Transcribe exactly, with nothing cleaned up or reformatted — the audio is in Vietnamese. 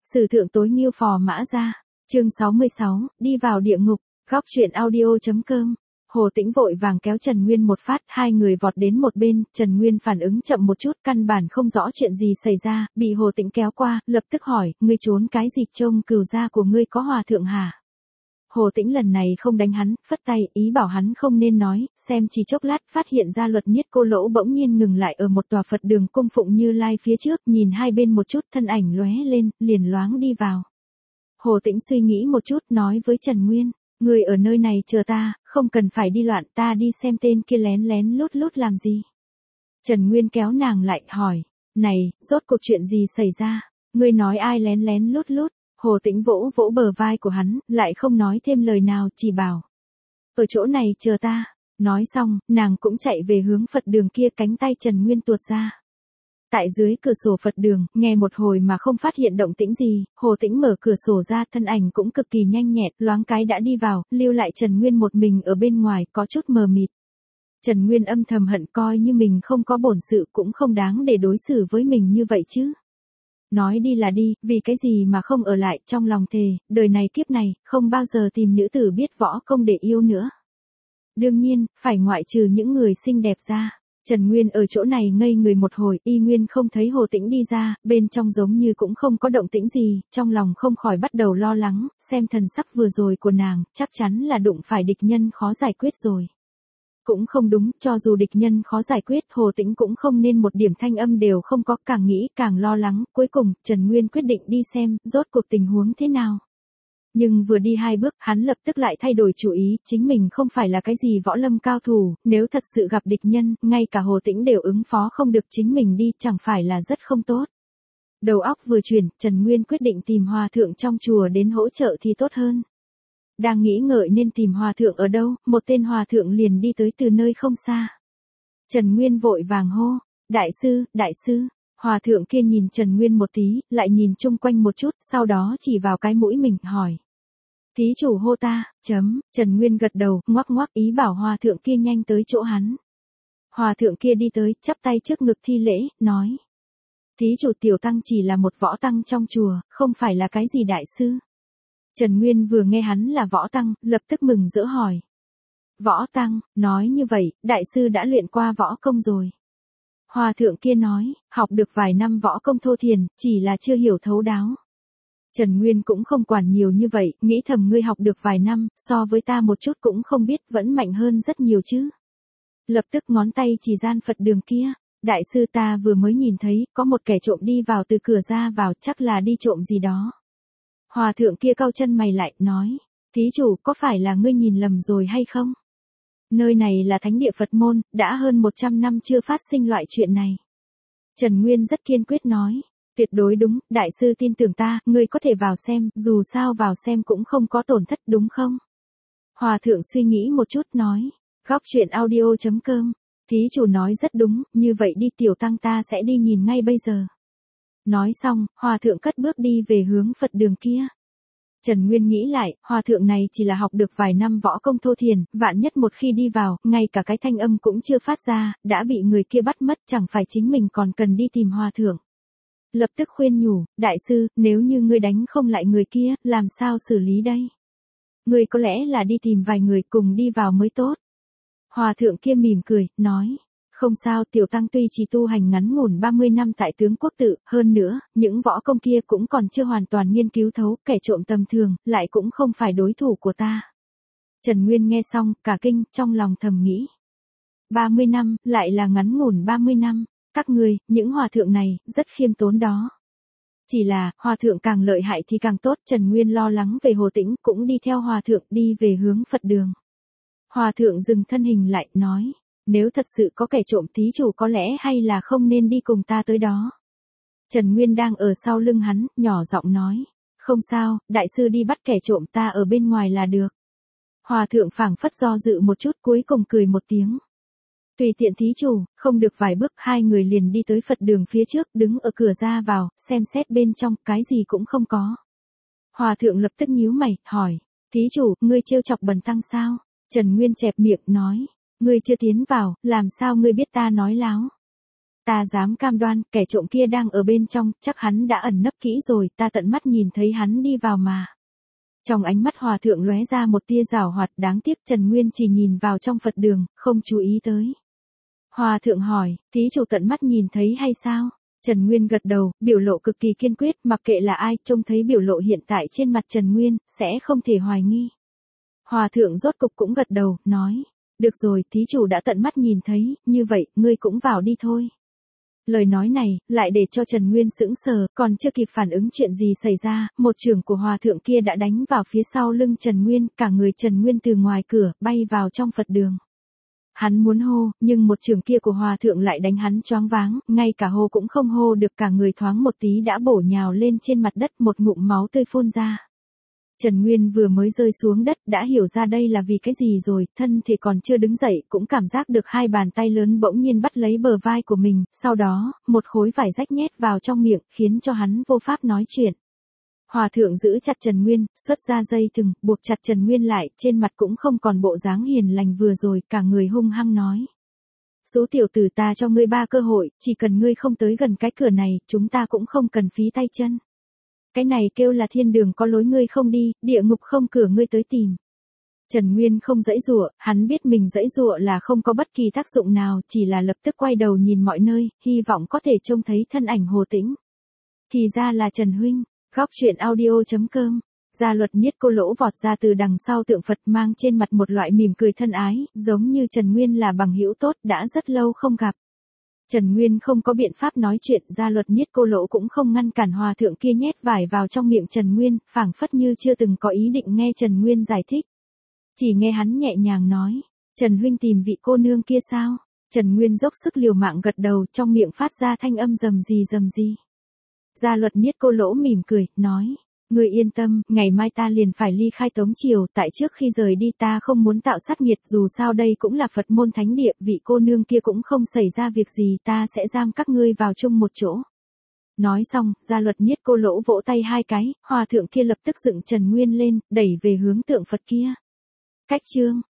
Sử thượng tối nghiêu phò mã ra. Chương sáu mươi sáu, đi vào địa ngục. Góc truyện audio.com. Hồ Tĩnh vội vàng kéo Trần Nguyên một phát, hai người vọt đến một bên, Trần Nguyên phản ứng chậm một chút, căn bản không rõ chuyện gì xảy ra, bị Hồ Tĩnh kéo qua, lập tức hỏi, ngươi trốn cái gì, trông cừu gia của ngươi có hòa thượng hả? Hồ Tĩnh lần này không đánh hắn, phất tay, ý bảo hắn không nên nói, xem chỉ chốc lát phát hiện ra Luật Niết Cô Lỗ bỗng nhiên ngừng lại ở một tòa Phật đường cung phụng Như Lai phía trước, nhìn hai bên một chút, thân ảnh lóe lên, liền loáng đi vào. Hồ Tĩnh suy nghĩ một chút, nói với Trần Nguyên, ngươi ở nơi này chờ ta, không cần phải đi loạn, ta đi xem tên kia lén lén lút lút làm gì. Trần Nguyên kéo nàng lại, hỏi, này, rốt cuộc chuyện gì xảy ra, ngươi nói ai lén lén lút lút. Hồ Tĩnh vỗ vỗ bờ vai của hắn, lại không nói thêm lời nào, chỉ bảo, ở chỗ này chờ ta. Nói xong, nàng cũng chạy về hướng Phật đường kia, cánh tay Trần Nguyên tuột ra. Tại dưới cửa sổ Phật đường, nghe một hồi mà không phát hiện động tĩnh gì, Hồ Tĩnh mở cửa sổ ra, thân ảnh cũng cực kỳ nhanh nhẹn, loáng cái đã đi vào, lưu lại Trần Nguyên một mình ở bên ngoài, có chút mờ mịt. Trần Nguyên âm thầm hận, coi như mình không có bổn sự cũng không đáng để đối xử với mình như vậy chứ. Nói đi là đi, vì cái gì mà không ở lại, trong lòng thề, đời này kiếp này, không bao giờ tìm nữ tử biết võ công để yêu nữa. Đương nhiên, phải ngoại trừ những người xinh đẹp ra. Trần Nguyên ở chỗ này ngây người một hồi, y nguyên không thấy Hồ Tĩnh đi ra, bên trong giống như cũng không có động tĩnh gì, trong lòng không khỏi bắt đầu lo lắng, xem thần sắc vừa rồi của nàng, chắc chắn là đụng phải địch nhân khó giải quyết rồi. Cũng không đúng, cho dù địch nhân khó giải quyết, Hồ Tĩnh cũng không nên một điểm thanh âm đều không có, càng nghĩ càng lo lắng, cuối cùng, Trần Nguyên quyết định đi xem, rốt cuộc tình huống thế nào. Nhưng vừa đi hai bước, hắn lập tức lại thay đổi chủ ý, chính mình không phải là cái gì võ lâm cao thủ, nếu thật sự gặp địch nhân, ngay cả Hồ Tĩnh đều ứng phó không được, chính mình đi, chẳng phải là rất không tốt. Đầu óc vừa chuyển, Trần Nguyên quyết định tìm hòa thượng trong chùa đến hỗ trợ thì tốt hơn. Đang nghĩ ngợi nên tìm hòa thượng ở đâu, một tên hòa thượng liền đi tới từ nơi không xa. Trần Nguyên vội vàng hô, đại sư, đại sư. Hòa thượng kia nhìn Trần Nguyên một tí, lại nhìn chung quanh một chút, sau đó chỉ vào cái mũi mình, hỏi. Thí chủ hô ta, chấm, Trần Nguyên gật đầu, ngoắc ngoắc ý bảo hòa thượng kia nhanh tới chỗ hắn. Hòa thượng kia đi tới, chắp tay trước ngực thi lễ, nói. Thí chủ tiểu tăng chỉ là một võ tăng trong chùa, không phải là cái gì đại sư. Trần Nguyên vừa nghe hắn là võ tăng, lập tức mừng rỡ hỏi. Võ tăng, nói như vậy, đại sư đã luyện qua võ công rồi. Hòa thượng kia nói, học được vài năm võ công thô thiền, chỉ là chưa hiểu thấu đáo. Trần Nguyên cũng không quản nhiều như vậy, nghĩ thầm ngươi học được vài năm, so với ta một chút cũng không biết, vẫn mạnh hơn rất nhiều chứ. Lập tức ngón tay chỉ gian Phật đường kia, đại sư ta vừa mới nhìn thấy, có một kẻ trộm đi vào từ cửa ra vào, chắc là đi trộm gì đó. Hòa thượng kia cau chân mày lại, nói, thí chủ có phải là ngươi nhìn lầm rồi hay không? Nơi này là thánh địa Phật môn, đã hơn một trăm năm chưa phát sinh loại chuyện này. Trần Nguyên rất kiên quyết nói, tuyệt đối đúng, đại sư tin tưởng ta, ngươi có thể vào xem, dù sao vào xem cũng không có tổn thất đúng không? Hòa thượng suy nghĩ một chút nói, góc truyện audio.com, thí chủ nói rất đúng, như vậy đi tiểu tăng ta sẽ đi nhìn ngay bây giờ. Nói xong, hòa thượng cất bước đi về hướng Phật đường kia. Trần Nguyên nghĩ lại, hòa thượng này chỉ là học được vài năm võ công thô thiền, vạn nhất một khi đi vào, ngay cả cái thanh âm cũng chưa phát ra, đã bị người kia bắt mất, chẳng phải chính mình còn cần đi tìm hòa thượng. Lập tức khuyên nhủ, đại sư, nếu như ngươi đánh không lại người kia, làm sao xử lý đây? Ngươi có lẽ là đi tìm vài người cùng đi vào mới tốt. Hòa thượng kia mỉm cười, nói. Không sao, tiểu tăng tuy chỉ tu hành ngắn ngủn ba mươi năm tại tướng quốc tự, hơn nữa, những võ công kia cũng còn chưa hoàn toàn nghiên cứu thấu, kẻ trộm tầm thường, lại cũng không phải đối thủ của ta. Trần Nguyên nghe xong, cả kinh, trong lòng thầm nghĩ. ba mươi năm, lại là ngắn ngủn ba mươi năm, các ngươi, những hòa thượng này, rất khiêm tốn đó. Chỉ là, hòa thượng càng lợi hại thì càng tốt, Trần Nguyên lo lắng về Hồ Tĩnh, cũng đi theo hòa thượng đi về hướng Phật đường. Hòa thượng dừng thân hình lại, nói. Nếu thật sự có kẻ trộm thí chủ có lẽ hay là không nên đi cùng ta tới đó. Trần Nguyên đang ở sau lưng hắn, nhỏ giọng nói. Không sao, đại sư đi bắt kẻ trộm, ta ở bên ngoài là được. Hòa thượng phảng phất do dự một chút, cuối cùng cười một tiếng. Tùy tiện thí chủ, không được vài bước, hai người liền đi tới Phật đường phía trước, đứng ở cửa ra vào, xem xét bên trong, cái gì cũng không có. Hòa thượng lập tức nhíu mày, hỏi. Thí chủ, ngươi trêu chọc bần tăng sao? Trần Nguyên chẹp miệng, nói. Ngươi chưa tiến vào, làm sao ngươi biết ta nói láo? Ta dám cam đoan, kẻ trộm kia đang ở bên trong, chắc hắn đã ẩn nấp kỹ rồi, ta tận mắt nhìn thấy hắn đi vào mà. Trong ánh mắt hòa thượng lóe ra một tia giảo hoạt, đáng tiếc Trần Nguyên chỉ nhìn vào trong Phật đường, không chú ý tới. Hòa thượng hỏi, thí chủ tận mắt nhìn thấy hay sao? Trần Nguyên gật đầu, biểu lộ cực kỳ kiên quyết, mặc kệ là ai, trông thấy biểu lộ hiện tại trên mặt Trần Nguyên, sẽ không thể hoài nghi. Hòa thượng rốt cục cũng gật đầu, nói, được rồi, thí chủ đã tận mắt nhìn thấy, như vậy, ngươi cũng vào đi thôi. Lời nói này, lại để cho Trần Nguyên sững sờ, còn chưa kịp phản ứng chuyện gì xảy ra, một chưởng của hòa thượng kia đã đánh vào phía sau lưng Trần Nguyên, cả người Trần Nguyên từ ngoài cửa, bay vào trong Phật đường. Hắn muốn hô, nhưng một chưởng kia của hòa thượng lại đánh hắn choáng váng, ngay cả hô cũng không hô được, cả người thoáng một tí đã bổ nhào lên trên mặt đất, một ngụm máu tươi phun ra. Trần Nguyên vừa mới rơi xuống đất đã hiểu ra đây là vì cái gì rồi, thân thì còn chưa đứng dậy, cũng cảm giác được hai bàn tay lớn bỗng nhiên bắt lấy bờ vai của mình, sau đó, một khối vải rách nhét vào trong miệng, khiến cho hắn vô pháp nói chuyện. Hòa thượng giữ chặt Trần Nguyên, xuất ra dây thừng, buộc chặt Trần Nguyên lại, trên mặt cũng không còn bộ dáng hiền lành vừa rồi, cả người hung hăng nói. Số tiểu tử, ta cho ngươi ba cơ hội, chỉ cần ngươi không tới gần cái cửa này, chúng ta cũng không cần phí tay chân. Cái này kêu là thiên đường có lối ngươi không đi, địa ngục không cửa ngươi tới tìm. Trần Nguyên không giãy giụa, hắn biết mình giãy giụa là không có bất kỳ tác dụng nào, chỉ là lập tức quay đầu nhìn mọi nơi, hy vọng có thể trông thấy thân ảnh Hồ Tĩnh. Thì ra là Trần huynh. Góc truyện audio chấm com. Gia Luật Niết Cô Lỗ vọt ra từ đằng sau tượng Phật, mang trên mặt một loại mỉm cười thân ái, giống như Trần Nguyên là bằng hữu tốt đã rất lâu không gặp. Trần Nguyên không có biện pháp nói chuyện, Gia Luật Niết Cô Lỗ cũng không ngăn cản hòa thượng kia nhét vải vào trong miệng Trần Nguyên, phảng phất như chưa từng có ý định nghe Trần Nguyên giải thích. Chỉ nghe hắn nhẹ nhàng nói, Trần huynh tìm vị cô nương kia sao? Trần Nguyên dốc sức liều mạng gật đầu, trong miệng phát ra thanh âm rầm rì rầm rì. Gia Luật Niết Cô Lỗ mỉm cười, nói, ngươi yên tâm, ngày mai ta liền phải ly khai Tống Triều, tại trước khi rời đi ta không muốn tạo sát nghiệt, dù sao đây cũng là Phật môn thánh địa, vị cô nương kia cũng không xảy ra việc gì, ta sẽ giam các ngươi vào chung một chỗ. Nói xong, Gia Luật Niết Cô Lỗ vỗ tay hai cái, hòa thượng kia lập tức dựng Trần Nguyên lên, đẩy về hướng tượng Phật kia. Cách chương